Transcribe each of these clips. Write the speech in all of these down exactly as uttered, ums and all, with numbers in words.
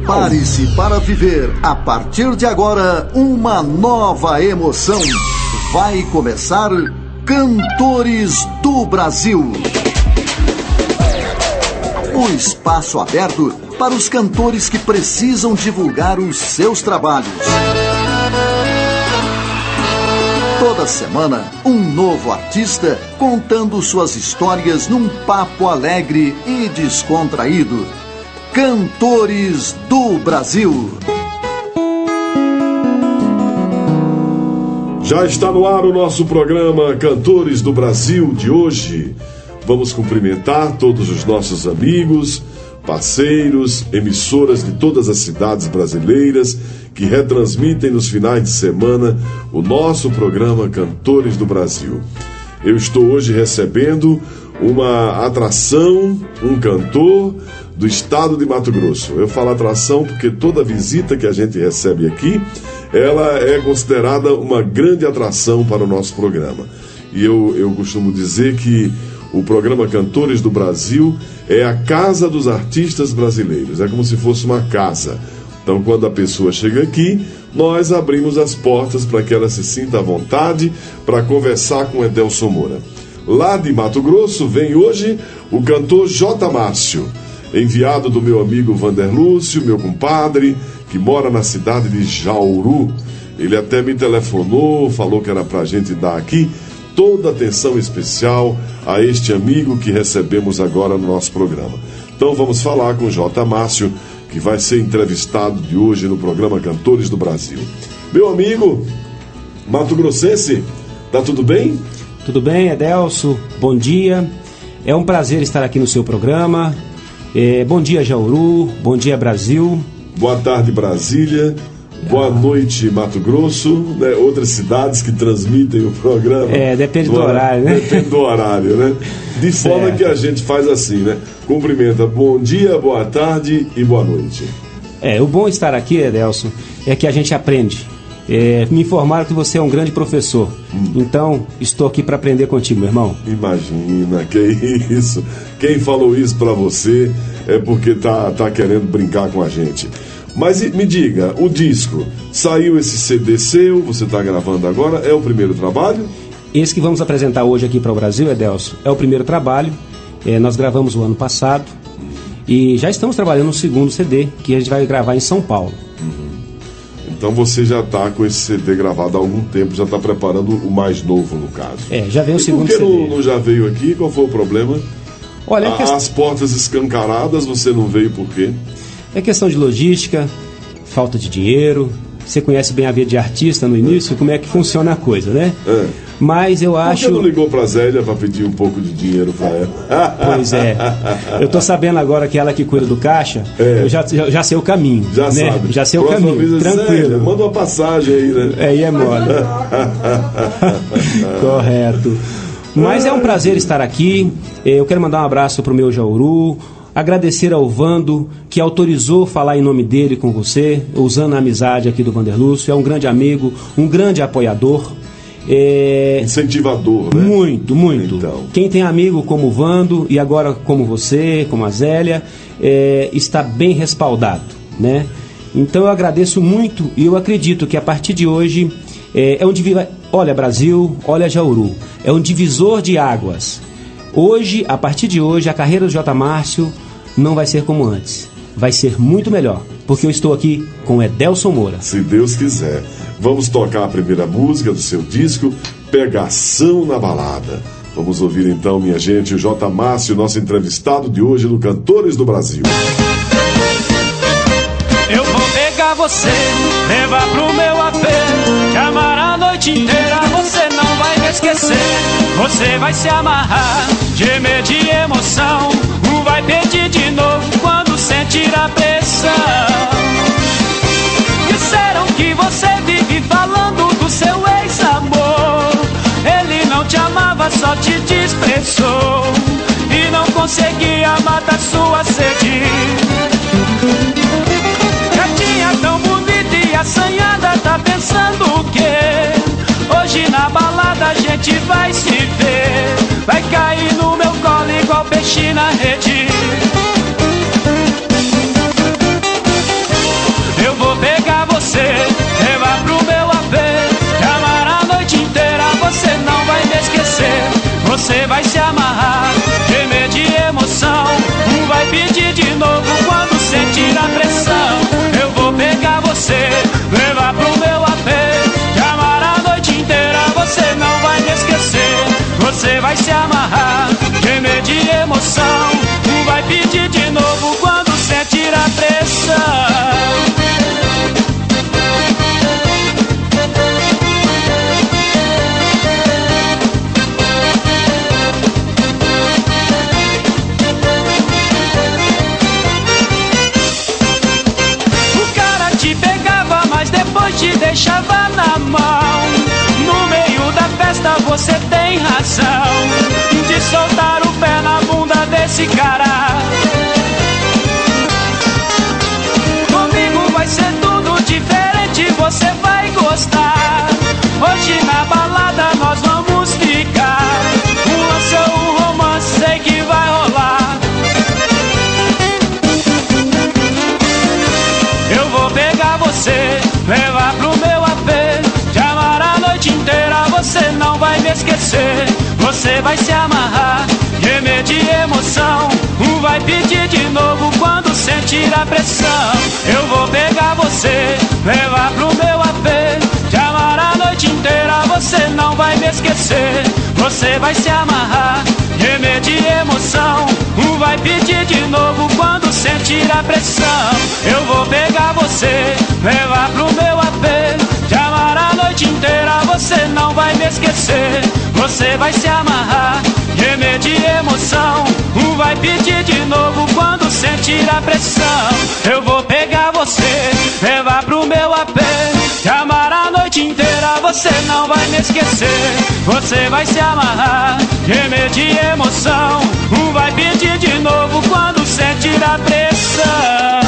Prepare-se para viver, a partir de agora, uma nova emoção. Vai começar Cantores do Brasil. O espaço aberto para os cantores que precisam divulgar os seus trabalhos. Toda semana, um novo artista contando suas histórias num papo alegre e descontraído. Cantores do Brasil. Já está no ar o nosso programa Cantores do Brasil de hoje. Vamos cumprimentar todos os nossos amigos, parceiros, emissoras de todas as cidades brasileiras que retransmitem nos finais de semana o nosso programa Cantores do Brasil. Eu estou hoje recebendo uma atração, um cantor do estado de Mato Grosso. Eu falo atração porque toda visita que a gente recebe aqui, ela é considerada uma grande atração para o nosso programa. E eu, eu costumo dizer que o programa Cantores do Brasil é a casa dos artistas brasileiros. É como se fosse uma casa. Então, quando a pessoa chega aqui, nós abrimos as portas para que ela se sinta à vontade para conversar com Edelson Moura. Lá de Mato Grosso vem hoje o cantor J. Márcio, enviado do meu amigo Vander Lúcio, meu compadre, que mora na cidade de Jauru. Ele até me telefonou, falou que era para a gente dar aqui toda a atenção especial a este amigo que recebemos agora no nosso programa. Então vamos falar com o J. Márcio, que vai ser entrevistado de hoje no programa Cantores do Brasil. Meu amigo Mato Grossense, tá tudo bem? Tudo bem, Edelson, bom dia. É um prazer estar aqui no seu programa. É, bom dia, Jauru, bom dia, Brasil. Boa tarde, Brasília. Boa noite, Mato Grosso, né? Outras cidades que transmitem o programa. É, depende do horário, né? Depende do horário, né? De forma certo. Que a gente faz assim, né? Cumprimenta bom dia, boa tarde e boa noite. É, o bom estar aqui, Edelson, é que a gente aprende. É, me informaram que você é um grande professor. Hum. Então, estou aqui para aprender contigo, meu irmão. Imagina, que isso. Quem falou isso para você é porque tá, tá querendo brincar com a gente. Mas me diga, o disco, saiu esse C D seu, você está gravando agora, é o primeiro trabalho? Esse que vamos apresentar hoje aqui para o Brasil, Edelson, é o primeiro trabalho. É, nós gravamos o ano passado e já estamos trabalhando no segundo C D, que a gente vai gravar em São Paulo. Uhum. Então você já está com esse C D gravado há algum tempo, já está preparando o mais novo, no caso. É, já veio o e segundo C D. Por que C D. não, não já veio aqui? Qual foi o problema? Olha, a, quest... As portas escancaradas, você não veio por quê? É questão de logística, falta de dinheiro. Você conhece bem a vida de artista no início, como é que funciona a coisa, né? É. Mas eu acho... Por que não ligou pra Zélia para pedir um pouco de dinheiro pra ela? Pois é. Eu tô sabendo agora que ela que cuida do caixa, é. eu já, já, já sei o caminho. Já né? sabe. Já sei Próxima o caminho, tranquilo. Zélia, manda uma passagem aí, né? É, aí é mole. Correto. Mas é um prazer estar aqui. Eu quero mandar um abraço pro meu Jauru. Agradecer ao Vando, que autorizou falar em nome dele com você, usando a amizade aqui do Vander Lúcio. É um grande amigo, um grande apoiador. É... Incentivador, né? Muito, muito. Então. Quem tem amigo como o Vando, e agora como você, como a Zélia, é... está bem respaldado, né? Então eu agradeço muito e eu acredito que a partir de hoje é, é um divisor. Olha Brasil, olha Jauru, é um divisor de águas. Hoje, a partir de hoje, a carreira do J. Márcio não vai ser como antes. Vai ser muito melhor, porque eu estou aqui com Edelson Moura. Se Deus quiser. Vamos tocar a primeira música do seu disco, Pegação na Balada. Vamos ouvir então, minha gente, o J. Márcio, nosso entrevistado de hoje no Cantores do Brasil. Eu vou pegar você, levar pro meu apê, te amar a noite inteira, você não vai me esquecer. Você vai se amarrar, gemer de emoção, vai pedir de novo quando sentir a pressão. Disseram que você vive falando do seu ex-amor. Ele não te amava, só te desprezou e não conseguia matar sua sede. Gatinha tão bonita e assanhada, tá pensando o quê? Hoje na balada a gente vai se ver, vai cair no meu colo igual peixe na rede. você vai se amarrar, gemer de emoção. Um vai pedir de novo quando sentir a pressão. Eu vou pegar você, levar pro meu A P, te amar a noite inteira, você não vai me esquecer. Você vai se amarrar, gemer de emoção. Um vai pedir de novo quando sentir a pressão. Te deixava na mão. No meio da festa você tem razão de soltar o pé na bunda desse cara. Comigo vai ser tudo diferente, você vai gostar. Hoje na balada nós vamos ficar. Um lance ou um romance, sei que vai rolar. Eu vou pegar você, levar pro meu A P, te amar a noite inteira, você não vai me esquecer. Você vai se amarrar, gemer de emoção. Um vai pedir de novo quando sentir a pressão. Eu vou pegar você, levar pro meu A P, te amar a noite inteira, você não vai me esquecer. Você vai se amarrar, gemer de emoção. Um vai pedir de novo quando sentir a pressão. Eu vou pegar você, levar pro meu A P, te amar a noite inteira, você não vai me esquecer. Você vai se amarrar, gemer de emoção. Um vai pedir de novo quando sentir a pressão. Eu vou pegar você, levar pro meu A P, te amar a noite inteira, você não vai me esquecer. Você vai se amarrar, gemer de emoção. Um vai pedir de novo quando sentir a pressão.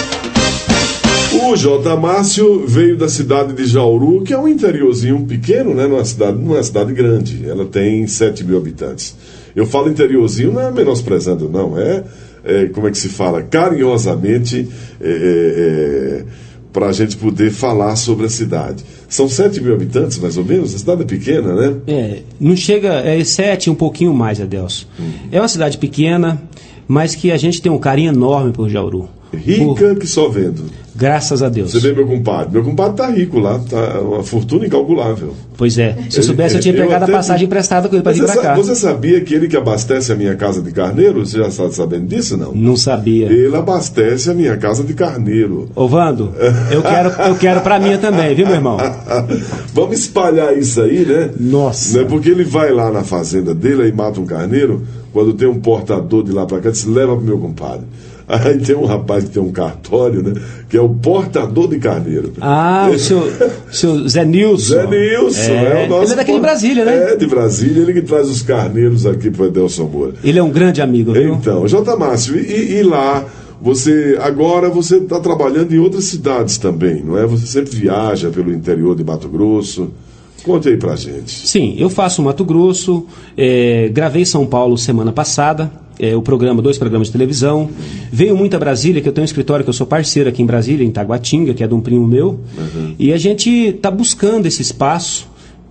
O J. Márcio veio da cidade de Jauru, que é um interiorzinho pequeno, né? Numa cidade, numa cidade grande. Ela tem sete mil habitantes. Eu falo interiorzinho, não é menosprezando, não. É, é como é que se fala? Carinhosamente, é, é, para a gente poder falar sobre a cidade. São sete mil habitantes, mais ou menos? A cidade é pequena, né? É, não chega, é sete, um pouquinho mais, Adelso. Hum. É uma cidade pequena, mas que a gente tem um carinho enorme por Jauru. Rica por... que só vendo. Graças a Deus. Você vê meu compadre? Meu compadre tá rico lá, tá uma fortuna incalculável. Pois é. Se eu soubesse, eu tinha eu pegado a passagem vi... emprestada com ele para vir para cá. Você sabia que ele que abastece a minha casa de carneiro? Você já está sabendo disso, não? Não sabia. Ele abastece a minha casa de carneiro. Ô, Vando, eu quero, eu quero para minha também, viu, meu irmão? Vamos espalhar isso aí, né? Nossa. Né? Porque ele vai lá na fazenda dele e mata um carneiro, quando tem um portador de lá para cá, diz, leva pro meu compadre. Aí tem um rapaz que tem um cartório, né? Que é o portador de carneiro. Ah, o seu, seu Zé Nilson. Zé Nilson, é, é o nosso. Ele é daqui de Brasília, né? É, de Brasília, ele que traz os carneiros aqui para o Adelson Moura. Ele é um grande amigo, viu? Então, J. Márcio, e, e lá, você, agora você está trabalhando em outras cidades também, não é? Você sempre viaja pelo interior de Mato Grosso. Conte aí pra gente. Sim, eu faço Mato Grosso, é, gravei São Paulo semana passada. É, o programa, dois programas de televisão. Veio muito a Brasília, que eu tenho um escritório que eu sou parceiro aqui em Brasília, em Taguatinga, que é de um primo meu. Uhum. E a gente está buscando esse espaço,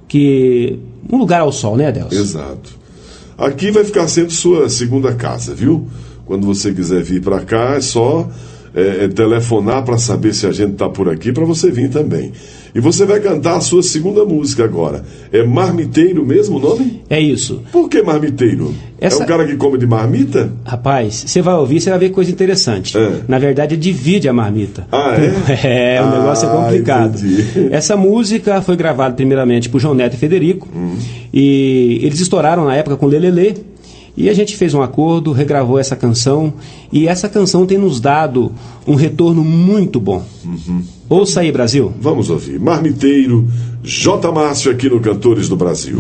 que um lugar ao sol, né, Adelson? Exato. Aqui vai ficar sendo sua segunda casa, viu? Quando você quiser vir para cá, é só é, é telefonar para saber se a gente está por aqui, para você vir também. E você vai cantar a sua segunda música agora. É Marmiteiro mesmo o nome? É isso. Por que Marmiteiro? Essa... É um cara que come de marmita? Rapaz, você vai ouvir, você vai ver coisa interessante. É. Na verdade, divide a marmita. Ah, é? É, o ah, negócio é complicado. Entendi. Essa música foi gravada primeiramente por João Neto e Federico. Hum. E eles estouraram na época com Lelelê. E a gente fez um acordo, regravou essa canção, e essa canção tem nos dado um retorno muito bom. Uhum. Ouça aí, Brasil. Vamos ouvir. Marmiteiro, J. Márcio aqui no Cantores do Brasil.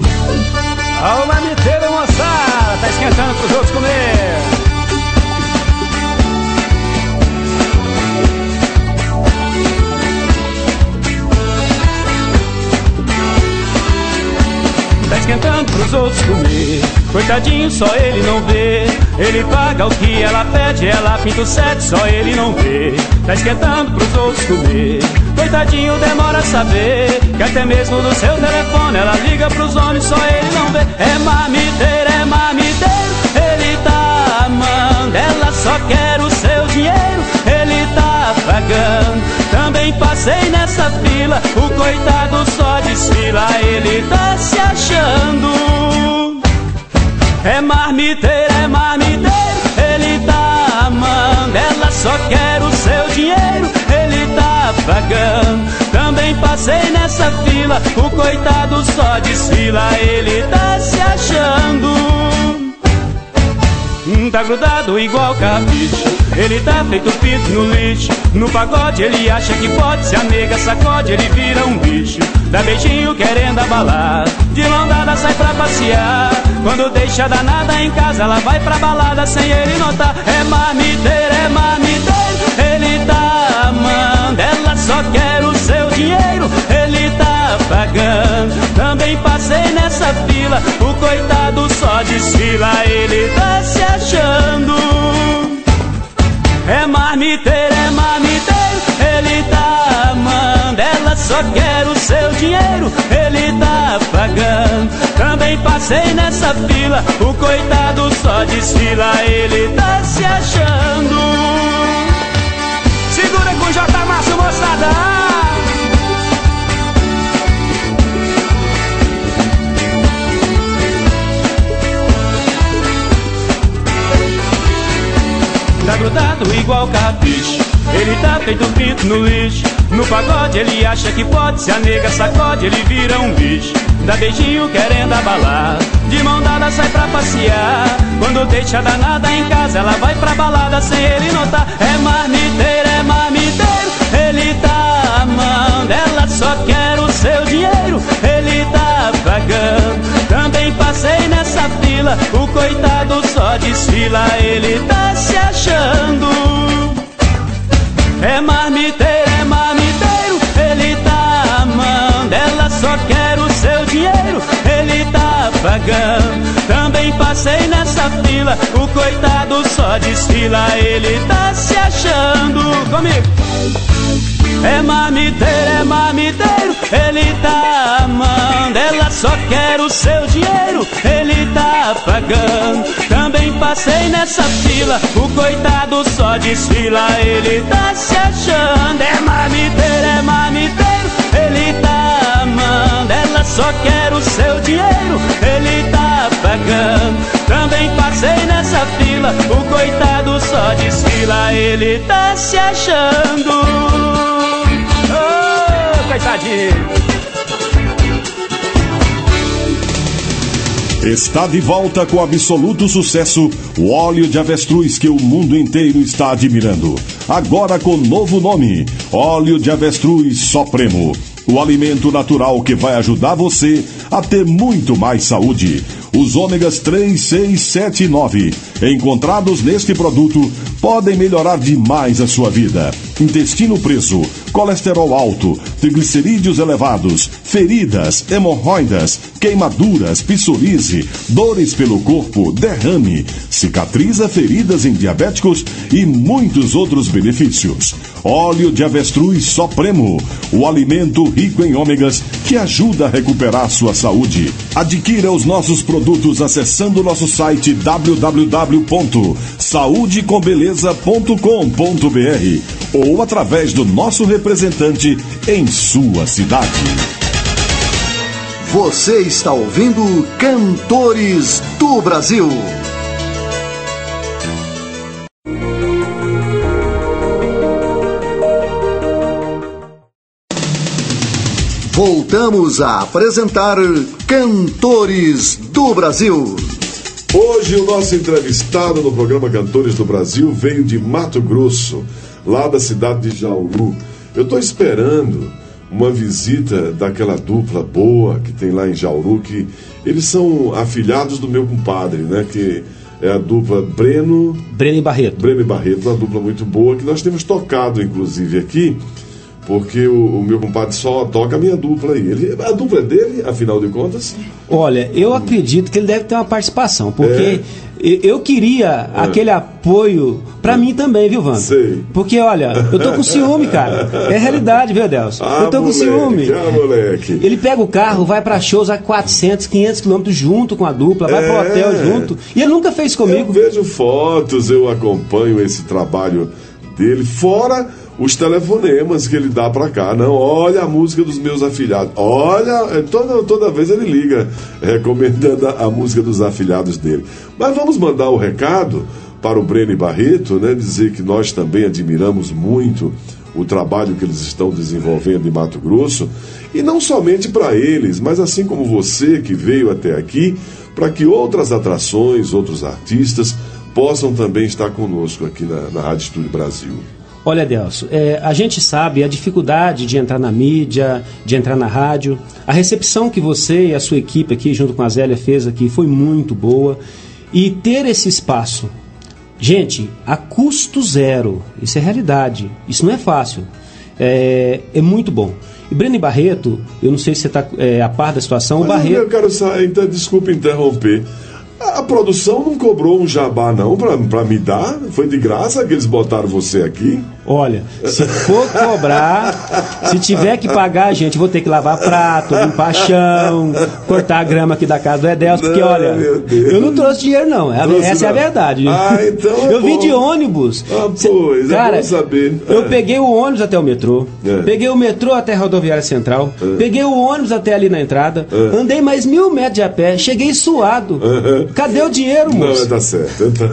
Ó, o marmiteiro, moçada, tá esquentando pros outros comer. Tá esquentando pros outros comer. Coitadinho, só ele não vê. Ele paga o que ela pede, ela pinta o sete, só ele não vê. Tá esquentando pros outros comer. Coitadinho, demora a saber que até mesmo do seu telefone ela liga pros homens, só ele não vê. É marmiteiro, é marmiteiro, ele tá amando, ela só quer o seu dinheiro, ele tá pagando. Também passei nessa fila, o coitado só desfila, ele tá se achando. É marmiteiro, é marmiteiro, ele tá amando, ela só quer o seu dinheiro, ele tá pagando. Também passei nessa fila, o coitado só desfila, ele tá se achando. Tá grudado igual capricho, ele tá feito pinto no lixo. No pagode ele acha que pode, se a nega sacode ele vira um bicho. Dá beijinho querendo abalar, de mão dada sai pra passear. Quando deixa danada em casa ela vai pra balada sem ele notar. É marmiteiro, é marmiteiro, ele tá amando, ela só quer o seu dinheiro, ele tá pagando. Também passei nessa fila, o coitado só desfila, ele tá se achando. É marmiteiro, é marmiteiro, ele tá amando, ela só quer o seu dinheiro, ele tá pagando. Também passei nessa fila, o coitado só desfila, ele tá se achando. Segura com J. Márcio, moçada. Tá grudado igual capricho, ele tá feito pinto no lixo. No pagode ele acha que pode, se a nega sacode ele vira um bicho. Dá beijinho querendo abalar, de mão dada sai pra passear. Quando deixa danada em casa ela vai pra balada sem ele notar. É marmiteiro, é marmiteiro, ele tá amando, ela só quer o seu dinheiro, ele tá pagando. Também passei nessa fila, o coitado só desfila, ele tá se achando. É marmiteiro, é marmiteiro, ele tá amando, ela só quer o seu dinheiro, ele tá pagando. Também passei nessa fila, o coitado só desfila, ele tá se achando. Comigo! É marmiteiro, é marmiteiro, ele tá amando, ela só quer o seu dinheiro, ele tá pagando. Também passei nessa fila, o coitado só desfila, ele tá se achando. É marmiteiro, é marmiteiro, ele tá amando, ela só quer o seu dinheiro, ele tá pagando. Também passei nessa fila, o coitado só desfila, ele tá se achando. Oh, coitadinho. Está de volta com absoluto sucesso o óleo de avestruz que o mundo inteiro está admirando. Agora com novo nome, óleo de avestruz Supremo. O alimento natural que vai ajudar você a ter muito mais saúde. Os ômegas três, seis, sete e nove, encontrados neste produto, podem melhorar demais a sua vida. Intestino preso, colesterol alto, triglicerídeos elevados, feridas, hemorroidas, queimaduras, psoríase, dores pelo corpo, derrame, cicatriza feridas em diabéticos e muitos outros benefícios. Óleo de avestruz Supremo, o alimento rico em ômegas que ajuda a recuperar sua saúde. Adquira os nossos produtos acessando nosso site w w w ponto saúde com beleza ponto com ponto b r ou através do nosso representante em sua cidade. Você está ouvindo Cantores do Brasil. Voltamos a apresentar Cantores do Brasil. Hoje o nosso entrevistado no programa Cantores do Brasil veio de Mato Grosso, lá da cidade de Jauru. Eu estou esperando uma visita daquela dupla boa que tem lá em Jauru, que eles são afilhados do meu compadre, né? Que é a dupla Breno... Breno e Barreto. Breno e Barreto, uma dupla muito boa, que nós temos tocado, inclusive, aqui, porque o, o meu compadre só toca a minha dupla aí. Ele, a dupla é dele, afinal de contas? Olha, eu acredito que ele deve ter uma participação, porque é. eu queria é. aquele apoio pra é. mim também, viu, Wanda? Sei. Porque, olha, eu tô com ciúme, cara. É realidade, viu, Adelson? Ah, eu tô moleque, com ciúme. Ah, moleque. Ele pega o carro, vai pra shows a quatrocentos, quinhentos quilômetros junto com a dupla, vai é. pro hotel junto. E ele nunca fez comigo. Eu vejo fotos, eu acompanho esse trabalho dele, fora os telefonemas que ele dá pra cá. Não, olha a música dos meus afilhados. Olha, toda, toda vez ele liga recomendando a, a música dos afilhados dele. Mas vamos mandar o recado para o Breno Barreto, né? Dizer que nós também admiramos muito o trabalho que eles estão desenvolvendo em Mato Grosso. E não somente para eles, mas assim como você que veio até aqui, para que outras atrações, outros artistas possam também estar conosco aqui na, na Rádio Estúdio Brasil. Olha, Adelson, é, a gente sabe a dificuldade de entrar na mídia, de entrar na rádio. A recepção que você e a sua equipe aqui, junto com a Zélia, fez aqui foi muito boa. E ter esse espaço, gente, a custo zero, isso é realidade, isso não é fácil, é, é muito bom. E Breno Barreto, eu não sei se você está é, a par da situação, Mas o Barreto... Eu quero sair, então, desculpa interromper. A produção não cobrou um jabá não pra, pra me dar? Foi de graça que eles botaram você aqui? Olha, se for cobrar, se tiver que pagar, gente, vou ter que lavar prato, limpar chão, cortar a grama aqui da casa do Edelson, porque olha, eu não trouxe dinheiro não, trouxe essa não. é a verdade. Ah, então eu vim de ônibus. Ah, pois, cara, é bom saber. Eu é. peguei o ônibus até o metrô, é. peguei o metrô até a rodoviária central, é. peguei o ônibus até ali na entrada, é. andei mais mil metros de a pé, cheguei suado. É. Cadê o dinheiro, moço? Não, tá certo. Então...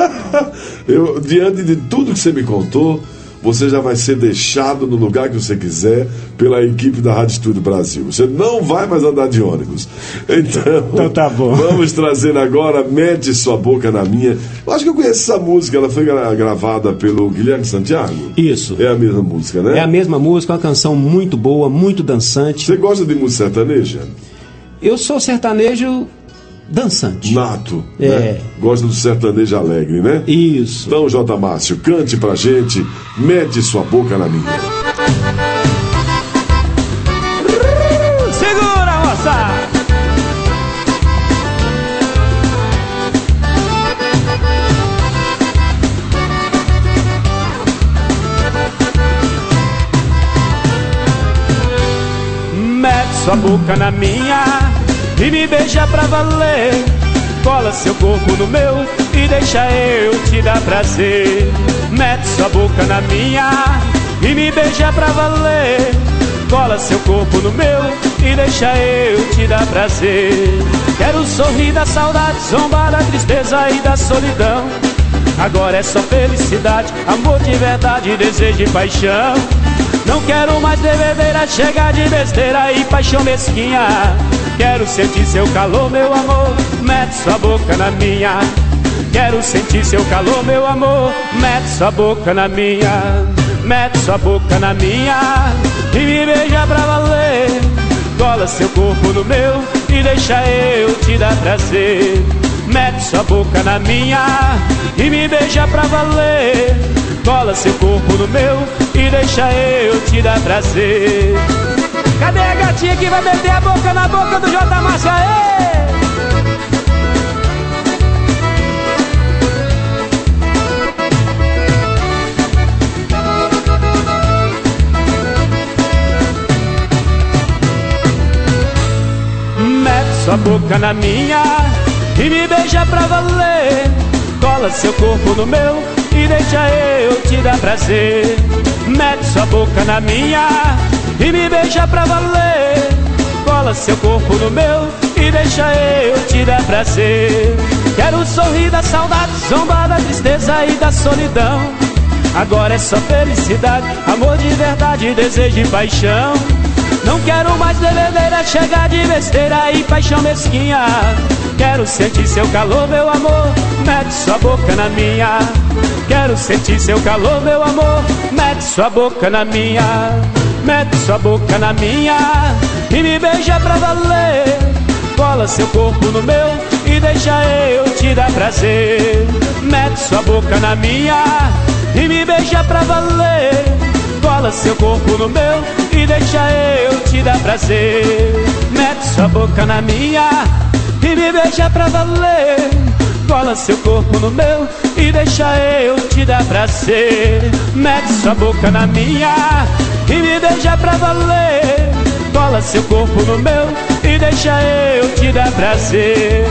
eu, diante de tudo que você me contou, você já vai ser deixado no lugar que você quiser pela equipe da Rádio Estúdio Brasil. Você não vai mais andar de ônibus. Então, então tá bom. Vamos trazer agora Mete Sua Boca na Minha. Eu acho que eu conheço essa música, ela foi gra- gravada pelo Guilherme Santiago. Isso. É a mesma música, né? É a mesma música, uma canção muito boa, muito dançante. Você gosta de música sertaneja? Eu sou sertanejo dançante. Nato, é. né? Gosta do sertanejo alegre, né? Isso. Então, J. Márcio, cante pra gente, Mete Sua Boca na Minha. Segura, moça! Mete sua boca na minha e me beija pra valer. Cola seu corpo no meu e deixa eu te dar prazer. Mete sua boca na minha e me beija pra valer. Cola seu corpo no meu e deixa eu te dar prazer. Quero sorrir da saudade, zombar da tristeza e da solidão. Agora é só felicidade, amor de verdade, desejo e paixão. Não quero mais bebedeira, chega de besteira e paixão mesquinha. Quero sentir seu calor, meu amor, mete sua boca na minha. Quero sentir seu calor, meu amor, mete sua boca na minha. Mete sua boca na minha e me beija pra valer. Cola seu corpo no meu e deixa eu te dar prazer. Mete sua boca na minha e me beija pra valer. Cola seu corpo no meu e deixa eu te dar prazer. Cadê a gatinha que vai meter a boca na boca do J. Márcio? Aê! Mete sua boca na minha e me beija pra valer. Cola seu corpo no meu e deixa eu te dar prazer. Mete sua boca na minha e me beija pra valer. Cola seu corpo no meu e deixa eu te dar prazer. Quero sorrir da saudade, zombar da tristeza e da solidão. Agora é só felicidade, amor de verdade, desejo e paixão. Não quero mais bebedeira, chega de besteira e paixão mesquinha. Quero sentir seu calor, meu amor, mete sua boca na minha. Quero sentir seu calor, meu amor, mete sua boca na minha. Mete sua boca na minha e me beija pra valer. Cola seu corpo no meu e deixa eu te dar prazer. Mete sua boca na minha e me beija pra valer. Cola cola seu corpo no meu e deixa eu te dar prazer. Mete sua boca na minha e me beija pra valer. Cola seu corpo no meu e deixa eu te dar prazer. Mete sua boca na minha e me beija pra valer. Cola seu corpo no meu e deixa eu te dar prazer.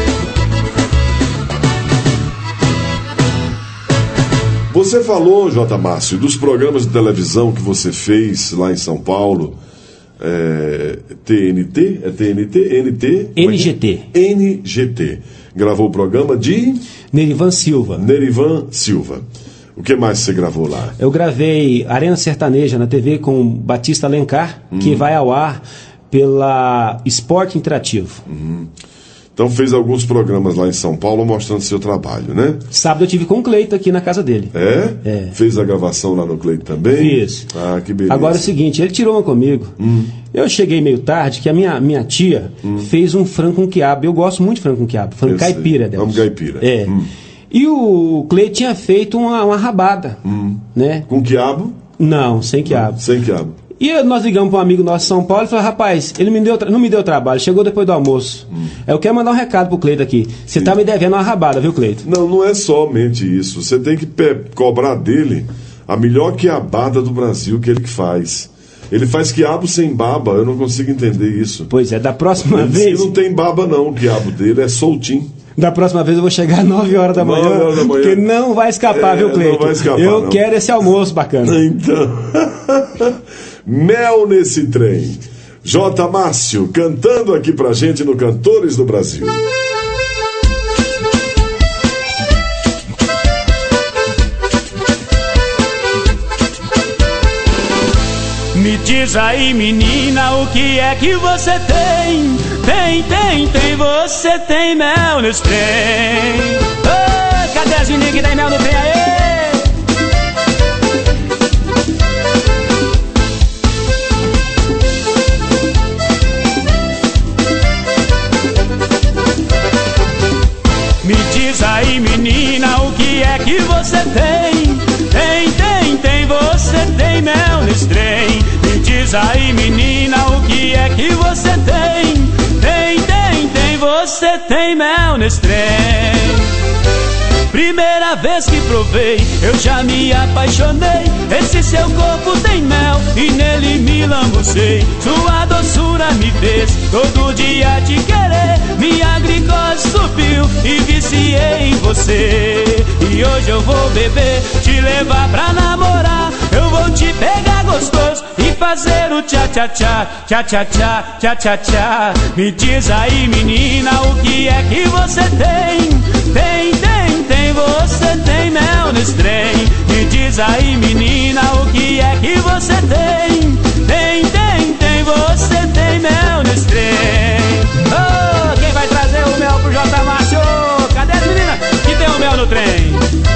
Você falou, J. Márcio, dos programas de televisão que você fez lá em São Paulo. É, T N T? É T N T? N T? N G T. N G T. Gravou o programa de... Nerivan Silva. Nerivan Silva. O que mais você gravou lá? Eu gravei Arena Sertaneja na T V com Batista Alencar, hum. que vai ao ar pela Esporte Interativo. Hum. Então fez alguns programas lá em São Paulo mostrando seu trabalho, né? Sábado eu tive com o Cleito aqui na casa dele. É? É. Fez a gravação lá no Cleito também? Isso. Ah, que beleza. Agora é o seguinte, ele tirou uma comigo. Hum. Eu cheguei meio tarde, que a minha, minha tia hum. fez um frango com quiabo. Eu gosto muito de frango com quiabo. Frango caipira dela. Vamos caipira. É. Hum. E o Cleito tinha feito uma, uma rabada. Hum. Né? Com quiabo? Não, sem quiabo. Hum. Sem quiabo. E nós ligamos para um amigo nosso de São Paulo e falou, rapaz, ele me deu, não me deu trabalho, chegou depois do almoço. Hum. Eu quero mandar um recado pro Cleito aqui. Você tá me devendo uma rabada, viu, Cleito? Não, não é somente isso. Você tem que cobrar dele a melhor quiabada do Brasil que ele faz. Ele faz quiabo sem baba, eu não consigo entender isso. Pois é, da próxima ele vez... não tem baba não, o quiabo dele é soltinho. Da próxima vez eu vou chegar às nove horas da manhã, horas da manhã. Porque não vai escapar, é, viu, Cleito? Não vai escapar, Eu não. quero esse almoço bacana. Então, mel nesse trem. J. Márcio, cantando aqui pra gente no Cantores do Brasil. Me diz aí, menina, o que é que você tem? Tem, tem, tem, você tem mel nesse trem. Oh, cadê as meninas que tem mel no trem aí? Me diz aí, menina, o que é que você tem? Tem, tem, tem, você tem mel nesse trem. Me diz aí, menina, o que é que você tem? Tem, tem, tem, você tem mel nesse trem. Primeira vez que provei, eu já me apaixonei. Esse seu corpo tem mel e nele me lambuzei. Sua doçura me fez todo dia te querer. Minha glicose subiu e viciei em você. E hoje eu vou beber, te levar pra namorar. Eu vou te pegar gostoso e fazer o tchá-tchá-tchá, tchá-tchá-tchá, tchá-tchá-tchá. Me diz aí, menina, o que é que você tem? Tem, tem, tem, você tem mel nesse trem. Me diz aí, menina, o que é que você tem? Tem, tem, tem, você tem mel nesse trem. Oh, quem vai trazer o mel pro J. Márcio? Cadê as meninas que tem o mel no trem?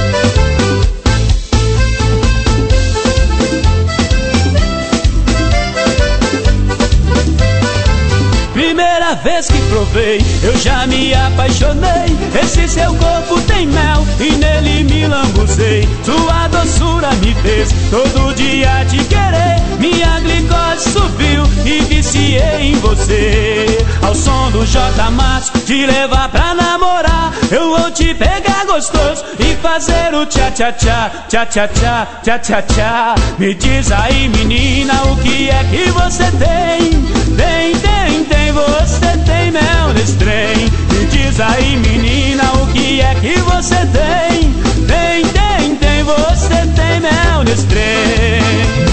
Primeira vez que provei, eu já me apaixonei. Esse seu corpo tem mel e nele me lambuzei. Sua doçura me fez todo dia te querer. Minha glicose subiu e viciei em você. Ao som do J. Márcio, te levar pra namorar. Eu vou te pegar gostoso e fazer o tchá-tchá-tchá, tchá-tchá-tchá, tchá-tchá-tchá. Me diz aí, menina, o que é que você tem? Tem, tem, tem, você tem mel nesse trem. Me diz aí, menina, o que é que você tem? Tem, tem, tem, você tem mel nesse trem.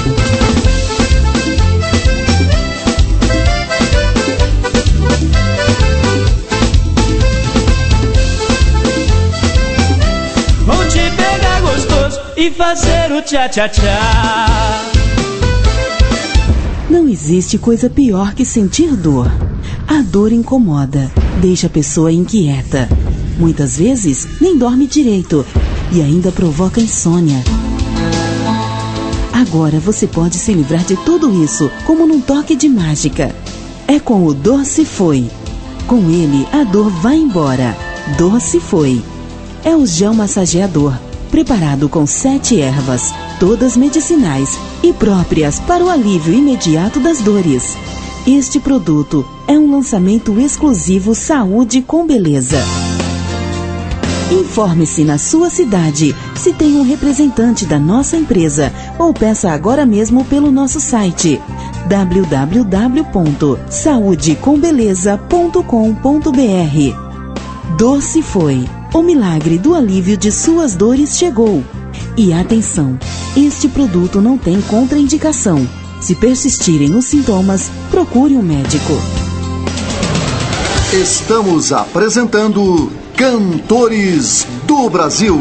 Vou te pegar gostoso e fazer o tchá-tchá-tchá. Não existe coisa pior que sentir dor. A dor incomoda, deixa a pessoa inquieta. Muitas vezes nem dorme direito e ainda provoca insônia. Agora você pode se livrar de tudo isso, como num toque de mágica. É com o Dor Se Foi. Com ele, a dor vai embora. Dor Se Foi. É o gel massageador. preparado com sete ervas, todas medicinais e próprias para o alívio imediato das dores. Este produto é um lançamento exclusivo Saúde com Beleza. Informe-se na sua cidade se tem um representante da nossa empresa ou peça agora mesmo pelo nosso site w w w ponto saúde com beleza ponto com ponto b r. Doce foi. O milagre do alívio de suas dores chegou. E atenção, este produto não tem contraindicação. Se persistirem os sintomas, procure um médico. Estamos apresentando Cantores do Brasil.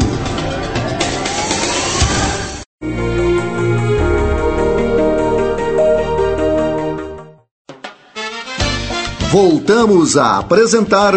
Voltamos a apresentar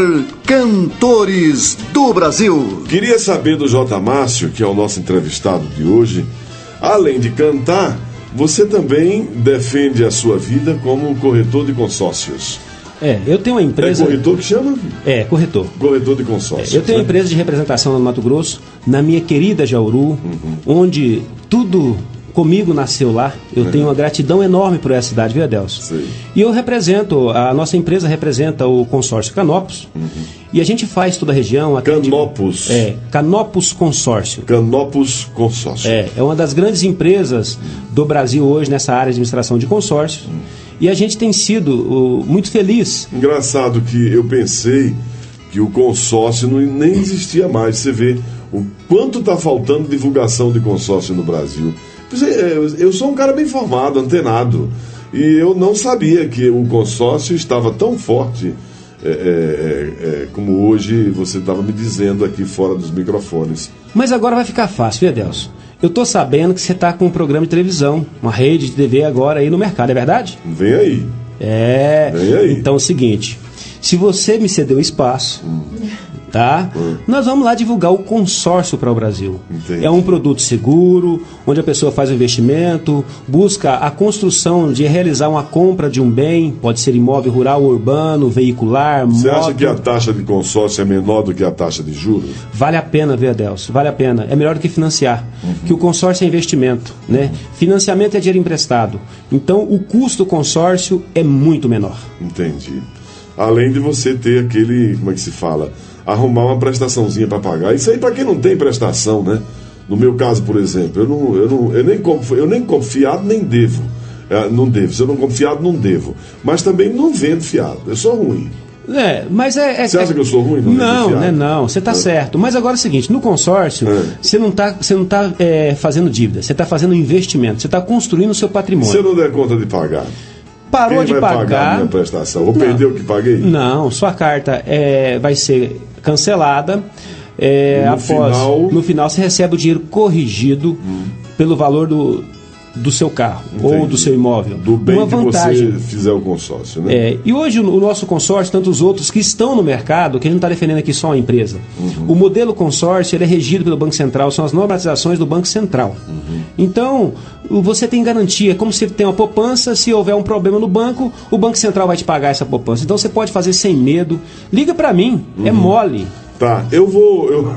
Cantores do Brasil. Queria saber do J. Márcio, que é o nosso entrevistado de hoje, além de cantar, você também defende a sua vida como corretor de consórcios. É, eu tenho uma empresa... É corretor que chama? É, corretor. Corretor de consórcios. É, eu tenho né? uma empresa de representação no Mato Grosso, na minha querida Jauru, uhum. onde tudo comigo nasceu lá. Eu uhum. tenho uma gratidão enorme por essa cidade, viu, Adelson? Sim. E eu represento, a nossa empresa representa o consórcio Canopus, uhum. e a gente faz toda a região... Canopus. De, é, Canopus Consórcio. Canopus Consórcio. É, é uma das grandes empresas do Brasil hoje nessa área de administração de consórcios. Uhum. E a gente tem sido uh, muito feliz. Engraçado que eu pensei que o consórcio não, nem existia mais. Você vê o quanto está faltando divulgação de consórcio no Brasil. Eu sou um cara bem informado, antenado. E eu não sabia que o consórcio estava tão forte é, é, é, como hoje você estava me dizendo aqui fora dos microfones. Mas agora vai ficar fácil, viu, Adelson? Eu tô sabendo que você está com um programa de televisão, uma rede de T V agora aí no mercado, é verdade? Vem aí. É. Vem aí. Então é o seguinte, se você me ceder o espaço, hum. tá? Hum. Nós vamos lá divulgar o consórcio para o Brasil. Entendi. É um produto seguro, onde a pessoa faz o investimento, busca a construção de realizar uma compra de um bem, pode ser imóvel rural, urbano, veicular, Você moto. acha que a taxa de consórcio é menor do que a taxa de juros? Vale a pena, viu, Adelson? Vale a pena. É melhor do que financiar. Uhum. Que o consórcio é investimento, né? Uhum. Financiamento é dinheiro emprestado. Então, o custo do consórcio é muito menor. Entendi. Além de você ter aquele, como é que se fala? Arrumar uma prestaçãozinha para pagar. Isso aí para quem não tem prestação, né? No meu caso, por exemplo, eu, não, eu, não, eu, nem, compro, eu nem compro fiado, nem devo. É, não devo. Se eu não compro fiado, não devo. Mas também não vendo fiado. Eu sou ruim. É, mas é, é, você acha que eu sou ruim? Não, não, né, não. Você está é. certo. Mas agora é o seguinte, no consórcio, é. você não está você não tá, é, fazendo dívida, você está fazendo investimento, você está construindo o seu patrimônio. Se eu não der conta de pagar, parou quem de vai pagar, pagar a minha prestação? Ou perdeu o que paguei? Não, sua carta é, vai ser cancelada. É, no, após, final... no final você recebe o dinheiro corrigido hum. pelo valor do, do seu carro. Entendi. Ou do seu imóvel. Do bem Uma que vantagem. você fizer o consórcio, né? É, e hoje o, o nosso consórcio, tantos outros que estão no mercado, que a gente não está defendendo aqui só a empresa. Uhum. O modelo consórcio ele é regido pelo Banco Central, são as normatizações do Banco Central. Uhum. Então, você tem garantia, é como se tem uma poupança, se houver um problema no banco, o Banco Central vai te pagar essa poupança. Então você pode fazer sem medo. Liga para mim, uhum. é mole. Tá, eu vou eu,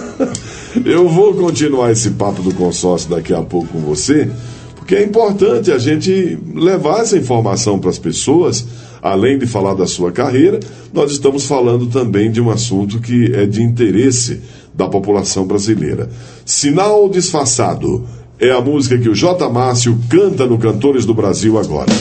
eu vou continuar esse papo do consórcio daqui a pouco com você, porque é importante a gente levar essa informação para as pessoas. Além de falar da sua carreira, nós estamos falando também de um assunto que é de interesse da população brasileira. Sinal Disfarçado é a música que o J. Márcio canta no Cantores do Brasil agora.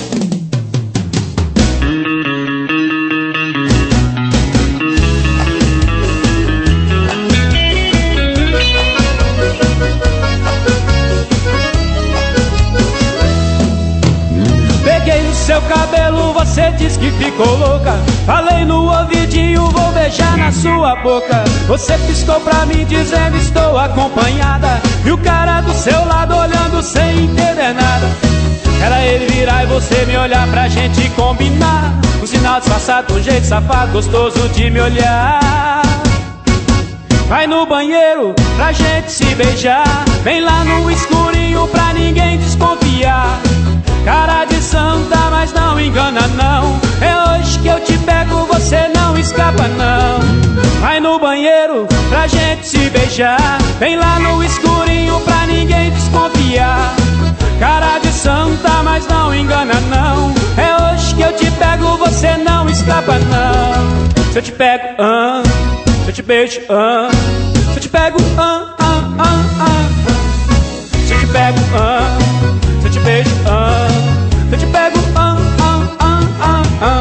Seu cabelo você diz que ficou louca. Falei no ouvidinho, vou beijar na sua boca. Você piscou pra mim dizendo estou acompanhada. E o cara do seu lado olhando sem entender nada. Era ele virar e você me olhar pra gente combinar. Um sinal disfarçado, um jeito safado, gostoso de me olhar. Vai no banheiro pra gente se beijar. Vem lá no escurinho pra ninguém desconfiar. Cara de santa, mas não engana não. É hoje que eu te pego, você não escapa não. Vai no banheiro pra gente se beijar. Vem lá no escurinho pra ninguém desconfiar. Cara de santa, mas não engana não. É hoje que eu te pego, você não escapa não. Se eu te pego, ah, se eu te beijo, ah, se eu te pego, ah, ah, ah, ah. Se eu te pego, ah, se eu te beijo, ah, se eu te pego, ah, ah, ah, ah, ah.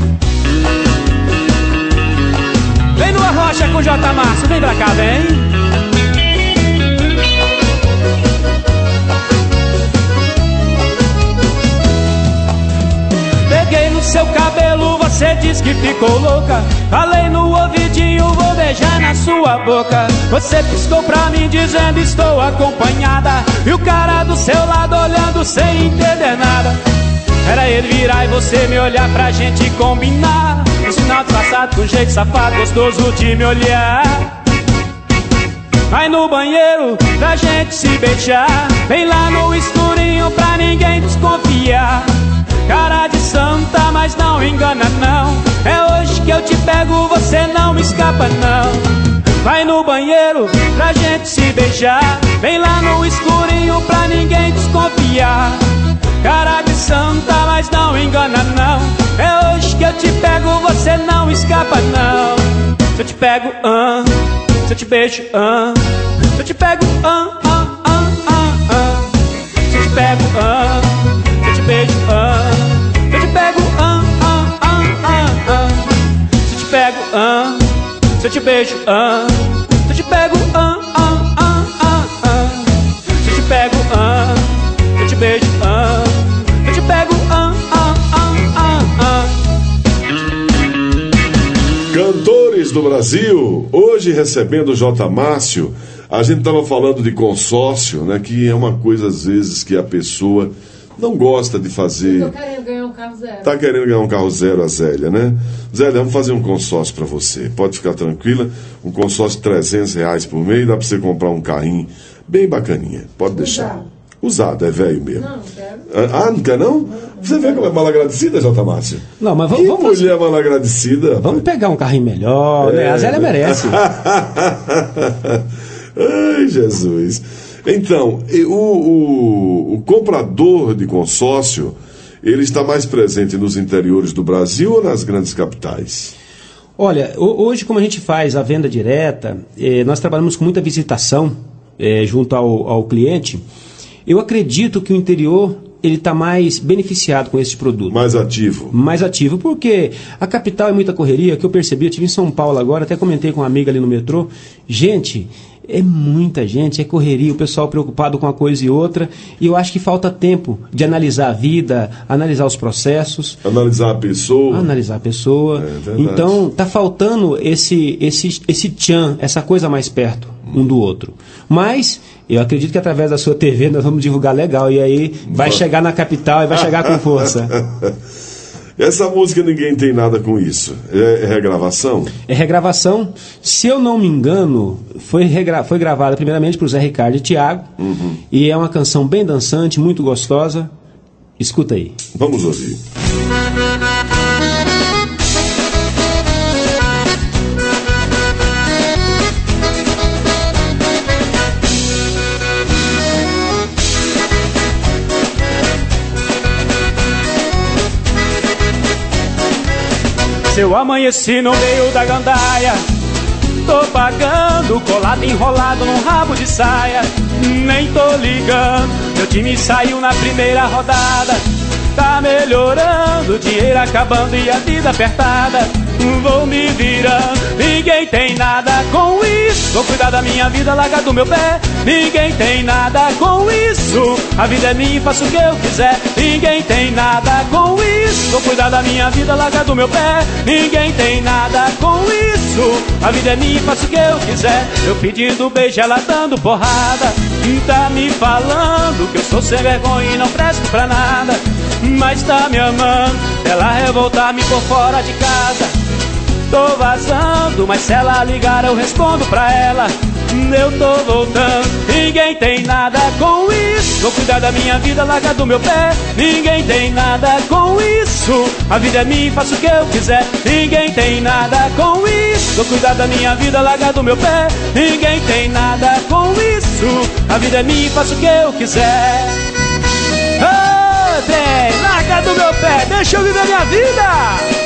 Vem no Arrocha com J. Márcio, vem pra cá, vem. Peguei no seu cabelo, você disse que ficou louca. Falei no ouvidinho, vou beijar na sua boca. Você piscou pra mim dizendo estou acompanhada. E o cara do seu lado olhando sem entender nada. Era ele virar e você me olhar pra gente combinar. Um sinal disfarçado com jeito safado, gostoso de me olhar. Vai no banheiro pra gente se beijar. Vem lá no escurinho pra ninguém desconfiar. Cara de santa, mas não engana não. É hoje que eu te pego, você não escapa não. Vai no banheiro pra gente se beijar. Vem lá no escurinho pra ninguém desconfiar. Cara de santa, mas não engana não. É hoje que eu te pego, você não escapa não. Se eu te pego, ah, se eu te beijo, ah, se eu te pego, ah, ah, ah, ah, ah. Se eu te pego, ah, se eu te beijo, ah, se eu te pego, ah, ah, ah, ah, ah. Se eu te pego, ah, se eu te beijo, ah, se eu te pego, ah, ah, ah, ah, ah. Se eu te pego, ah, se eu te beijo, ah, se eu te pego, ah, ah, ah, ah, ah. Cantores do Brasil, hoje recebendo o J. Márcio. A gente estava falando de consórcio, né, que é uma coisa às vezes que a pessoa não gosta de fazer. Tô querendo ganhar um carro zero. Tá querendo ganhar um carro zero, a Zélia, né? Zélia, vamos fazer um consórcio para você. Pode ficar tranquila. Um consórcio de trezentos reais por mês, dá para você comprar um carrinho bem bacaninha. Pode deixar. Usado, Usado é velho mesmo. Não, não quero. Ah, não quer não? não você vê como é mal agradecida, J. Márcio? Não, mas que vamos. mulher mal agradecida. Vamos pegar um carrinho melhor, é, né? A Zélia merece. Ai, Jesus. Então, o, o, o comprador de consórcio, ele está mais presente nos interiores do Brasil ou nas grandes capitais? Olha, hoje como a gente faz a venda direta, eh, nós trabalhamos com muita visitação eh, junto ao, ao cliente. Eu acredito que o interior ele está mais beneficiado com esse produto. Mais ativo. Mais ativo, porque a capital é muita correria, que eu percebi, eu estive em São Paulo agora, até comentei com uma amiga ali no metrô. Gente, é muita gente, é correria, o pessoal preocupado com uma coisa e outra, e eu acho que falta tempo de analisar a vida, analisar os processos. Analisar a pessoa. Analisar a pessoa. É, então, está faltando esse, esse, esse tchan, essa coisa mais perto um do outro. Mas eu acredito que através da sua T V nós vamos divulgar legal, e aí vai Nossa. chegar na capital e vai chegar com força. Essa música ninguém tem nada com isso. É, é regravação? É regravação. Se eu não me engano, foi, regra... foi gravada primeiramente por Zé Ricardo e Thiago. Uhum. E é uma canção bem dançante, muito gostosa. Escuta aí. Vamos ouvir. Se eu amanheci no meio da gandaia, tô pagando, colado enrolado num rabo de saia. Nem tô ligando, meu time saiu na primeira rodada. Tá melhorando, dinheiro acabando e a vida apertada. Vou me virando, ninguém tem nada com isso. Vou cuidar da minha vida, largar do meu pé. Ninguém tem nada com isso. A vida é minha e faço o que eu quiser. Ninguém tem nada com isso. Vou cuidar da minha vida, largar do meu pé. Ninguém tem nada com isso. A vida é minha e faço o que eu quiser. Eu pedindo beijo, ela dando porrada. Tá me falando que eu sou sem vergonha e não presto pra nada. Mas tá me amando, ela revoltar-me por fora de casa. Tô vazando, mas se ela ligar eu respondo pra ela. Eu tô voltando, ninguém tem nada com isso. Vou cuidar da minha vida, larga do meu pé. Ninguém tem nada com isso. A vida é minha, faço o que eu quiser. Ninguém tem nada com isso. Vou cuidar da minha vida, larga do meu pé. Ninguém tem nada com isso. A vida é minha, faço o que eu quiser. Ô, trem, larga do meu pé, deixa eu viver minha vida.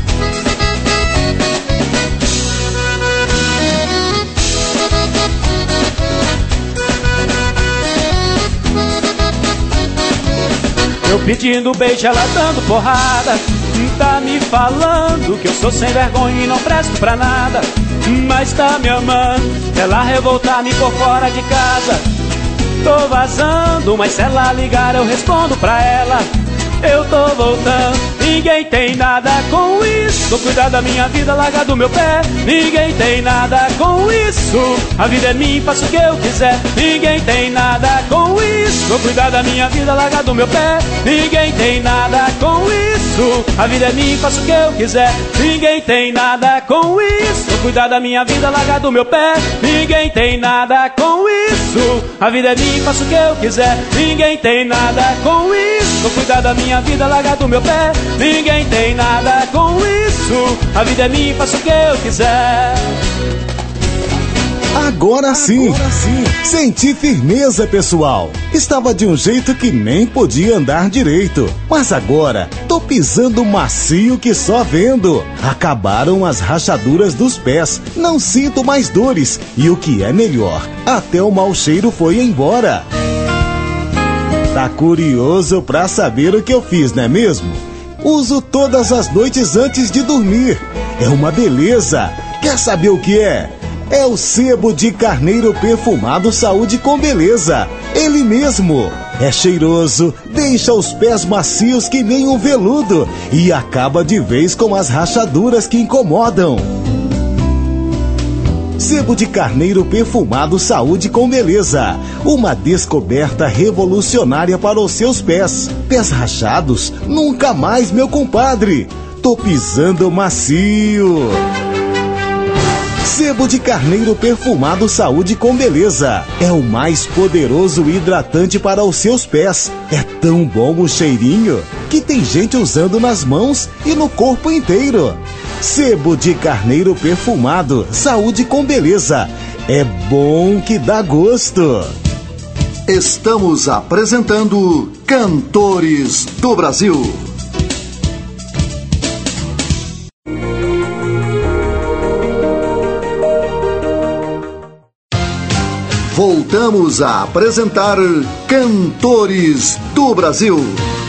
Eu pedindo beijo, ela dando porrada. Tá me falando que eu sou sem vergonha e não presto pra nada. Mas tá me amando, ela revoltar-me por fora de casa. Tô vazando, mas se ela ligar eu respondo pra ela. Eu tô voltando, ninguém tem nada com isso. Vou cuidar da minha vida, larga do meu pé. Ninguém tem nada com isso. A vida é minha, faço o que eu quiser. Ninguém tem nada com isso. Vou cuidar da minha vida, larga do meu pé. Ninguém tem nada com isso. A vida é minha, faço o que eu quiser. Ninguém tem nada com isso. Vou cuidar da minha vida, larga do meu pé. Ninguém tem nada com isso. A vida é minha, faço o que eu quiser. Ninguém tem nada com isso. Vou cuidar da minha vida, larga do meu pé. Ninguém tem nada com isso. A vida é minha, faço o que eu quiser. Agora sim, Agora sim, senti firmeza, pessoal. Estava de um jeito que nem podia andar direito, mas agora tô pisando macio que só vendo. Acabaram as rachaduras dos pés, não sinto mais dores e o que é melhor, até o mau cheiro foi embora. Tá curioso pra saber o que eu fiz, não é mesmo? Uso todas as noites antes de dormir. É uma beleza. Quer saber o que é? É o sebo de carneiro perfumado Saúde com Beleza. Ele mesmo. É cheiroso, deixa os pés macios que nem um veludo e acaba de vez com as rachaduras que incomodam. Sebo de carneiro perfumado Saúde com Beleza. Uma descoberta revolucionária para os seus pés. Pés rachados? Nunca mais, meu compadre. Tô pisando macio. Sebo de carneiro perfumado Saúde com Beleza. É o mais poderoso hidratante para os seus pés. É tão bom o cheirinho que tem gente usando nas mãos e no corpo inteiro. Sebo de carneiro perfumado Saúde com Beleza. É bom que dá gosto. Estamos apresentando Cantores do Brasil. Voltamos a apresentar Cantores do Brasil.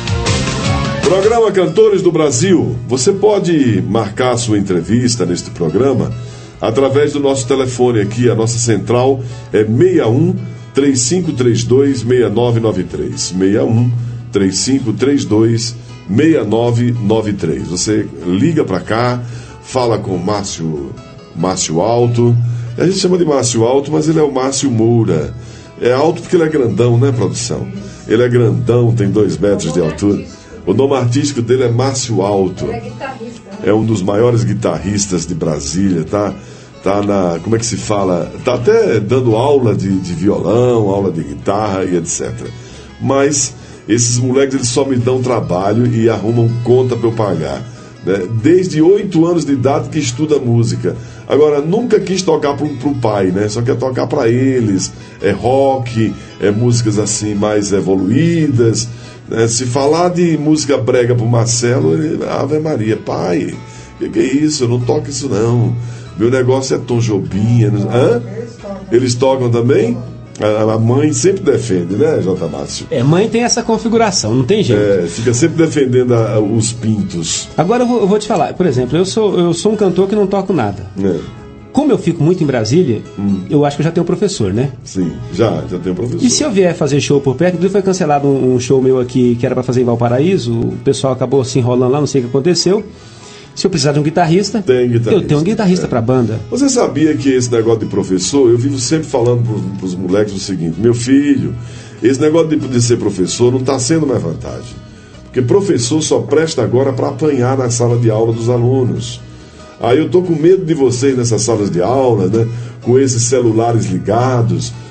Programa Cantores do Brasil. Você pode marcar sua entrevista neste programa através do nosso telefone aqui. A nossa central é seis um, três cinco três dois, seis nove nove três. seis um, três cinco três dois, seis nove nove três. Você liga para cá, fala com o Márcio, Márcio Alto. A gente chama de Márcio Alto, mas ele é o Márcio Moura. É alto porque ele é grandão, né, produção? Ele é grandão, tem dois metros de altura. O nome artístico dele é Márcio Alto. Ele é guitarrista. É um dos maiores guitarristas de Brasília, tá? Tá na, como é que se fala? Tá até dando aula de, de violão, aula de guitarra e etcétera. Mas esses moleques, eles só me dão trabalho e arrumam conta para eu pagar. Né? Desde oito anos de idade que estuda música. Agora, nunca quis tocar pro, pro pai, né? Só quer tocar para eles. É rock, é músicas assim mais evoluídas. Né? Se falar de música brega pro Marcelo, ele, Ave Maria, pai, que que é isso? Eu não toco isso não. Meu negócio é Tom Jobim. Hã? Eles tocam também? A mãe sempre defende, né, J. Márcio? É, mãe tem essa configuração, não tem jeito. É, fica sempre defendendo a, a, os pintos. Agora eu vou, eu vou te falar, por exemplo, eu sou, eu sou um cantor que não toco nada. É. Como eu fico muito em Brasília, hum. eu acho que eu já tenho um professor, né? Sim, já, já tenho um professor. E se eu vier fazer show por perto, foi cancelado um, um show meu aqui que era para fazer em Valparaíso, o pessoal acabou se enrolando lá, não sei o que aconteceu. Se eu precisar de um guitarrista, tem guitarrista. eu tenho um guitarrista é. para a banda. Você sabia que esse negócio de professor, eu vivo sempre falando para os moleques o seguinte: meu filho, esse negócio de, de ser professor não está sendo mais vantagem. Porque professor só presta agora para apanhar na sala de aula dos alunos. Aí eu tô com medo de vocês nessas salas de aula, né? Com esses celulares ligados,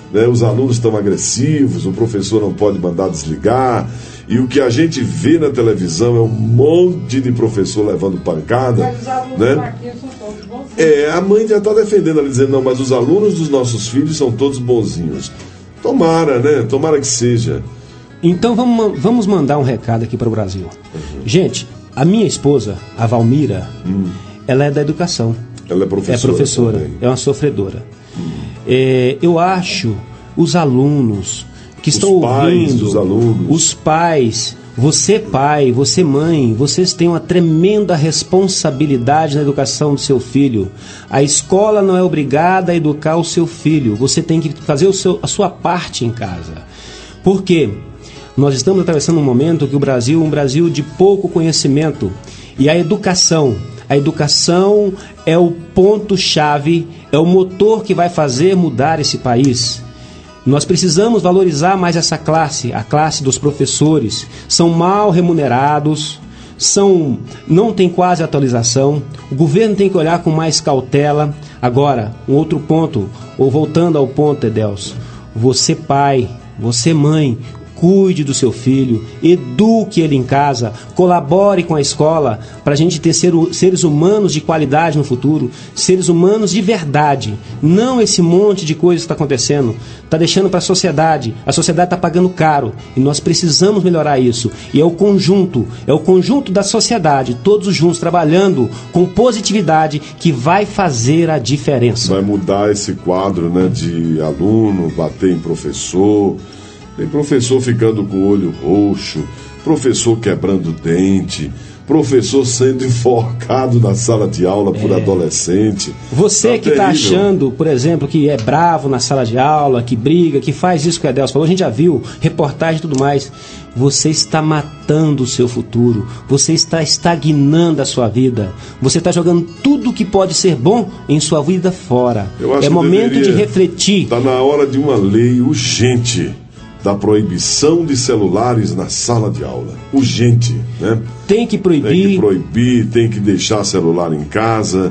né? Os alunos estão agressivos, o professor não pode mandar desligar, e o que a gente vê na televisão é um monte de professor levando pancada. Mas os alunos, né? Aqui são todos bonzinhos. É, a mãe já está defendendo, ela dizendo, não, mas os alunos dos nossos filhos são todos bonzinhos. Tomara, né? Tomara que seja. Então vamos, vamos mandar um recado aqui para o Brasil. Uhum. Gente, a minha esposa, a Valmira, hum. ela é da educação. Ela é professora. É professora, também. É uma sofredora. Hum. É, eu acho os alunos que estão os pais, ouvindo, os alunos, os pais, você pai, você mãe, vocês têm uma tremenda responsabilidade na educação do seu filho. A escola não é obrigada a educar o seu filho. Você tem que fazer o seu, a sua parte em casa. Por quê? Nós estamos atravessando um momento que o Brasil é um Brasil de pouco conhecimento. E a educação, a educação é o ponto-chave, é o motor que vai fazer mudar esse país. Nós precisamos valorizar mais essa classe, a classe dos professores. São mal remunerados, são, não tem quase atualização. O governo tem que olhar com mais cautela. Agora, um outro ponto, ou voltando ao ponto, Edelso, você pai, você mãe, cuide do seu filho, eduque ele em casa, colabore com a escola para a gente ter ser, seres humanos de qualidade no futuro, seres humanos de verdade, não esse monte de coisas que está acontecendo, está deixando para a sociedade, a sociedade está pagando caro e nós precisamos melhorar isso, e é o conjunto, é o conjunto da sociedade, todos juntos trabalhando com positividade que vai fazer a diferença. Vai mudar esse quadro, né, de aluno bater em professor. Tem professor ficando com o olho roxo, professor quebrando dente, professor sendo enforcado na sala de aula por é. adolescente. Você tá que está achando, por exemplo, que é bravo na sala de aula, que briga, que faz isso que o Edelso falou, a gente já viu, reportagem e tudo mais. Você está matando o seu futuro, você está estagnando a sua vida, você está jogando tudo que pode ser bom em sua vida fora. É momento de refletir. Está na hora de uma lei urgente da proibição de celulares na sala de aula. Urgente, né? Tem que proibir. Tem que proibir, tem que deixar celular em casa.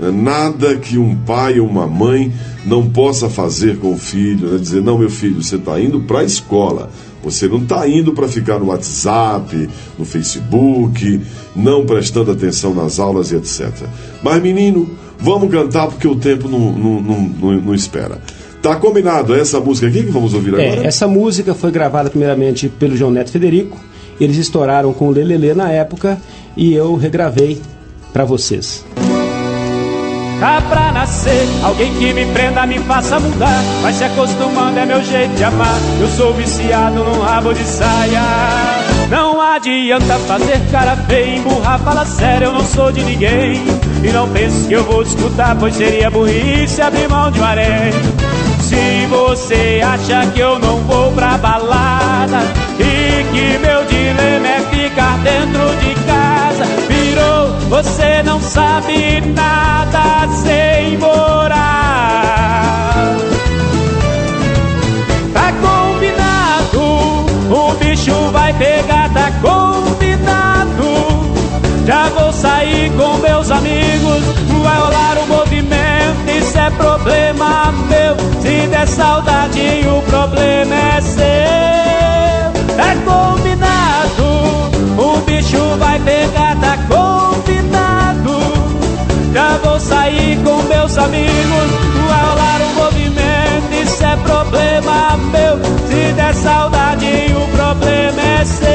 Nada que um pai ou uma mãe não possa fazer com o filho, né? Dizer, não, meu filho, você está indo para a escola. Você não está indo para ficar no WhatsApp, no Facebook, não prestando atenção nas aulas e etcétera. Mas, menino, vamos cantar porque o tempo não, não, não, não, não espera. Tá combinado, essa música aqui que vamos ouvir agora? É, essa música foi gravada primeiramente pelo João Neto Federico. Eles estouraram com o Lelelê na época e eu regravei pra vocês. Tá pra nascer alguém que me prenda, me faça mudar. Vai se acostumando, é meu jeito de amar. Eu sou viciado num rabo de saia. Não adianta fazer cara feia, emburrar, fala sério, eu não sou de ninguém. E não pense que eu vou te escutar, pois seria burrice abrir mão de um harém. Se você acha que eu não vou pra balada e que meu dilema é ficar dentro de casa, virou, você não sabe nada sem morar. Tá combinado, o bicho vai pegar, tá combinado. Já vou sair com meus amigos, vai rolar um movimento, isso é problema meu. Se der saudade, o problema é seu. Tá combinado, o bicho vai pegar, tá combinado. Já vou sair com meus amigos, vai rolar um movimento, isso é problema meu. Se der saudade, o problema é seu.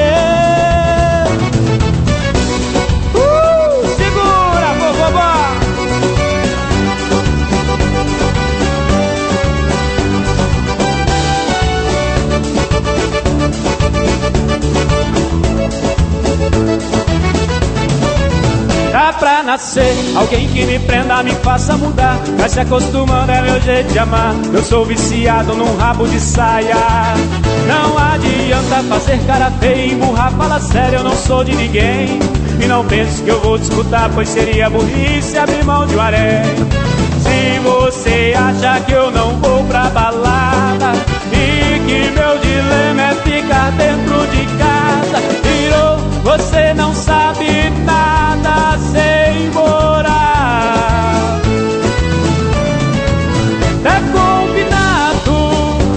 Tá pra nascer alguém que me prenda, me faça mudar. Vai se acostumando, é meu jeito de amar. Eu sou viciado num rabo de saia. Não adianta fazer cara feia, emburrar, fala sério, eu não sou de ninguém. E não pense que eu vou te escutar, pois seria burrice abrir mão de um harém. Se você acha que eu não vou pra balada e que meu dilema é ficar dentro de casa, virou, você não sabe nada sem morar. Tá combinado,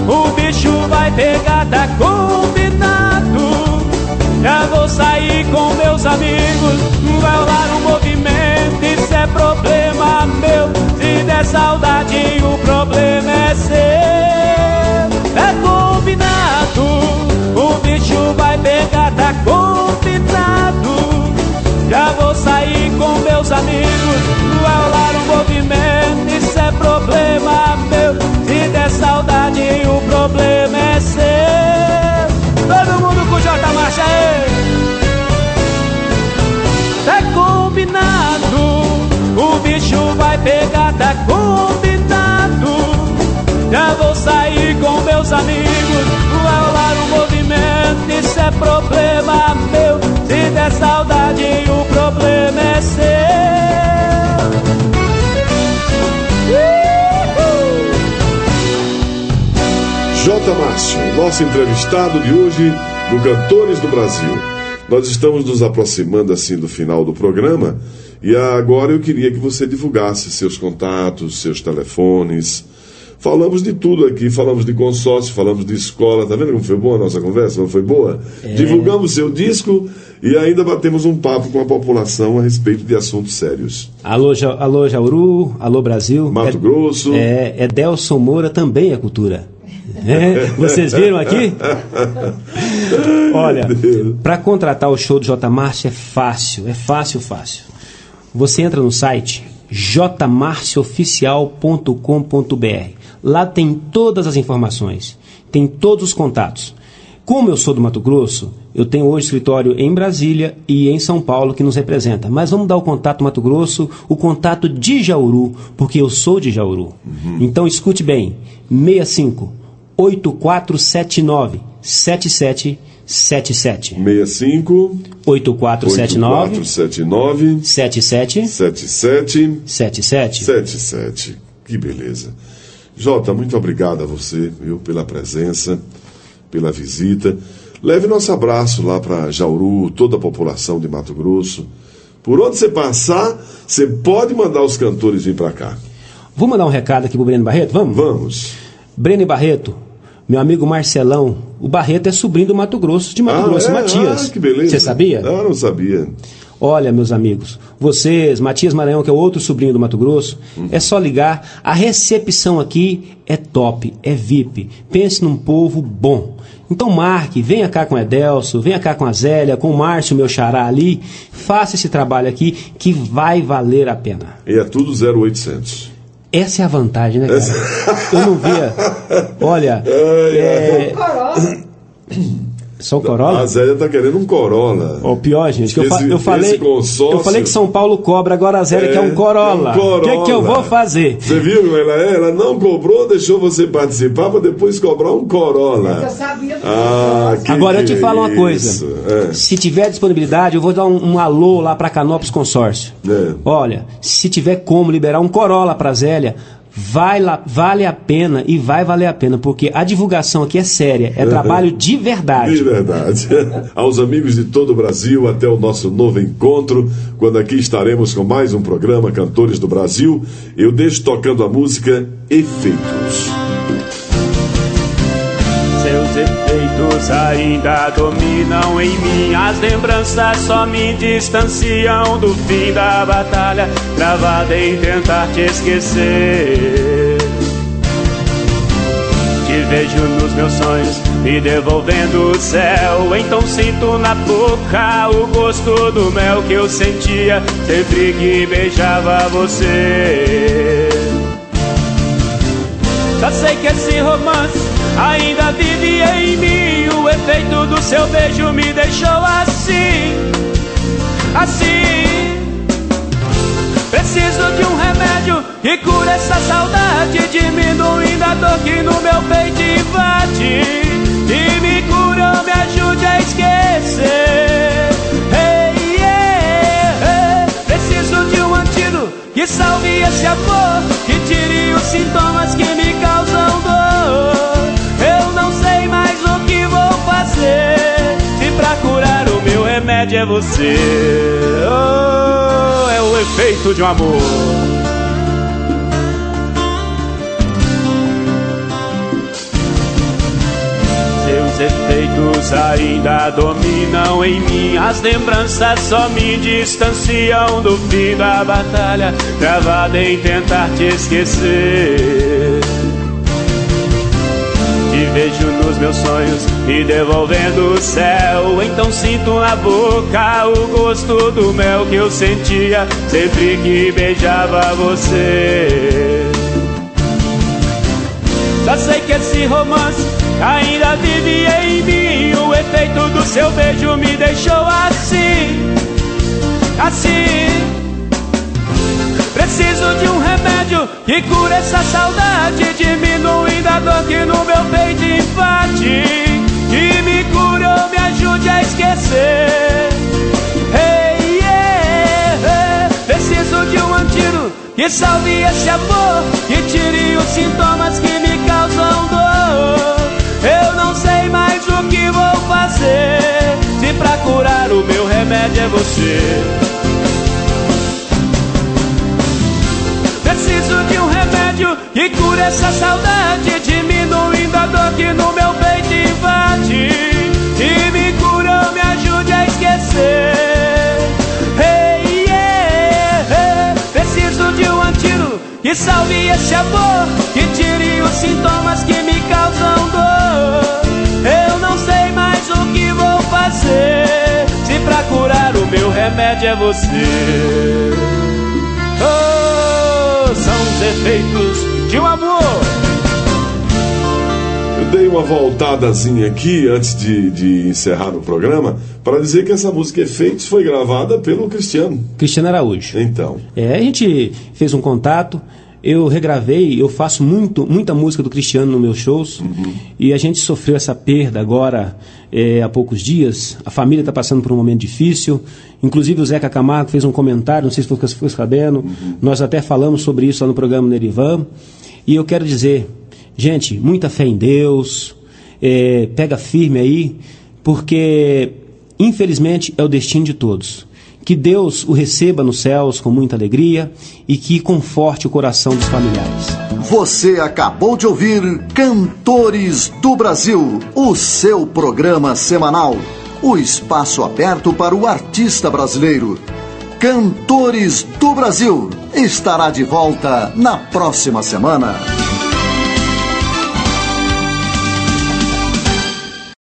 pegada, combinado. Já vou sair com meus amigos, vai rolar um movimento, isso é problema meu. Se der saudade, o problema é seu. É combinado, o bicho vai pegar, tá combinado. Já vou sair com meus amigos, vai rolar um movimento, isso é problema meu. Se der saudade, o problema é seu. Todo mundo com J Marcha aí. Tá combinado, o bicho vai pegar, tá combinado. Já vou sair com meus amigos, vai rolar um movimento, isso é problema meu. Se der saudade, o problema é seu. J. Márcio, nosso entrevistado de hoje no Cantores do Brasil. Nós estamos nos aproximando assim do final do programa e agora eu queria que você divulgasse seus contatos, seus telefones. Falamos de tudo aqui, falamos de consórcio, falamos de escola. Tá vendo como foi boa a nossa conversa? Não foi boa? É. Divulgamos seu disco e ainda batemos um papo com a população a respeito de assuntos sérios. Alô, ja, alô Jauru, alô Brasil. Mato é, Grosso. É, é Delson Moura também é cultura. É, vocês viram aqui? Olha, para contratar o show do J. Márcio é fácil, é fácil, fácil. Você entra no site j marcio oficial ponto com ponto b r. Lá tem todas as informações, tem todos os contatos. Como eu sou do Mato Grosso, eu tenho hoje escritório em Brasília e em São Paulo que nos representa. Mas vamos dar o contato Mato Grosso, o contato de Jauru, porque eu sou de Jauru. Uhum. Então escute bem, seis cinco oito quatro sete nove sete sete sete sete. seis cinco oito quatro sete nove sete sete sete sete sete sete sete sete. Que beleza. Jota, muito obrigado a você, viu, pela presença, pela visita. Leve nosso abraço lá para Jauru, toda a população de Mato Grosso. Por onde você passar, você pode mandar os cantores vir para cá. Vou mandar um recado aqui pro Breno Barreto, vamos? Vamos. Breno Barreto, meu amigo Marcelão, o Barreto é sobrinho do Mato Grosso, de Mato ah, Grosso, é? Matias. Ah, que beleza. Você sabia? Ah, não sabia. Olha, meus amigos, vocês, Matias Maranhão, que é outro sobrinho do Mato Grosso, hum. é só ligar. A recepção aqui é top, é V I P. Pense num povo bom. Então marque, venha cá com o Edelso, venha cá com a Zélia, com o Márcio, meu xará ali. Faça esse trabalho aqui que vai valer a pena. E é tudo zero oitocentos. Essa é a vantagem, né, cara? Essa... Eu não via. Olha. Ai, é... Corolla. Só o Corolla? A Zélia tá querendo um Corolla. O pior, gente, que eu, fa esse, eu falei. consórcio... Eu falei que São Paulo cobra, agora a Zélia é, quer um Corolla. O que, que eu vou fazer? Você viu como ela é? Ela não cobrou, deixou você participar para depois cobrar um Corolla. Eu sabia. Ah, que agora eu te que falo é uma coisa. É. Se tiver disponibilidade, eu vou dar um, um alô lá para Canópolis Consórcio. É. Olha, se tiver como liberar um Corolla para Zélia, vai lá, vale a pena e vai valer a pena, porque a divulgação aqui é séria, é trabalho de verdade. De verdade. Aos amigos de todo o Brasil, até o nosso novo encontro, quando aqui estaremos com mais um programa Cantores do Brasil, eu deixo tocando a música Efeitos. Seus efeitos ainda dominam em mim. As lembranças só me distanciam do fim da batalha, travada em tentar te esquecer. Te vejo nos meus sonhos, me devolvendo o céu. Então sinto na boca o gosto do mel que eu sentia sempre que beijava você. Já sei que esse romance ainda vive em mim. O efeito do seu beijo me deixou assim, assim. Preciso de um remédio que cure essa saudade, diminuindo a dor que no meu peito invade. E me cura ou me ajude a esquecer. Hey, yeah, yeah. Preciso de um antídoto que salve esse amor, que tire os sintomas que me causam dor. Eu não sei mais o que vou fazer, se pra curar o meu remédio é você. Oh, é o efeito de um amor. Seus efeitos ainda dominam em mim. As lembranças só me distanciam do fim da batalha, travada em tentar te esquecer. Te vejo nos meus sonhos me devolvendo o céu. Então sinto na boca o gosto do mel que eu sentia sempre que beijava você. Só sei que esse romance ainda vive em mim. O efeito do seu beijo me deixou assim, assim. Preciso de um remédio que cure essa saudade, diminuindo a dor que no meu peito invade, que me cure ou me ajude a esquecer. Hey, yeah, yeah. Preciso de um antídoto que salve esse amor, que tire os sintomas que me causam dor. Eu não sei mais o que vou fazer, se pra curar o meu remédio é você. Preciso de um remédio que cure essa saudade, diminuindo a dor que no meu peito invade, que me cure ou me ajude a esquecer. Hey, yeah, yeah. Preciso de um antídoto que salve esse amor, que tire os sintomas que me causam dor. Eu não sei mais o que vou fazer, se pra curar o meu remédio é você. Oh, são os efeitos de um amor. Eu dei uma voltadazinha aqui antes de, de encerrar o programa para dizer que essa música Efeitos foi gravada pelo Cristiano. Cristiano Araújo. Então. É, a gente fez um contato, eu regravei, eu faço muito, muita música do Cristiano nos meus shows, uhum. E a gente sofreu essa perda agora é, há poucos dias. A família está passando por um momento difícil, inclusive o Zeca Camargo fez um comentário, não sei se você ficou sabendo, uhum. Nós até falamos sobre isso lá no programa Nerivan, e eu quero dizer, gente, muita fé em Deus, é, pega firme aí, porque infelizmente é o destino de todos. Que Deus o receba nos céus com muita alegria e que conforte o coração dos familiares. Você acabou de ouvir Cantores do Brasil, o seu programa semanal. O espaço aberto para o artista brasileiro. Cantores do Brasil estará de volta na próxima semana.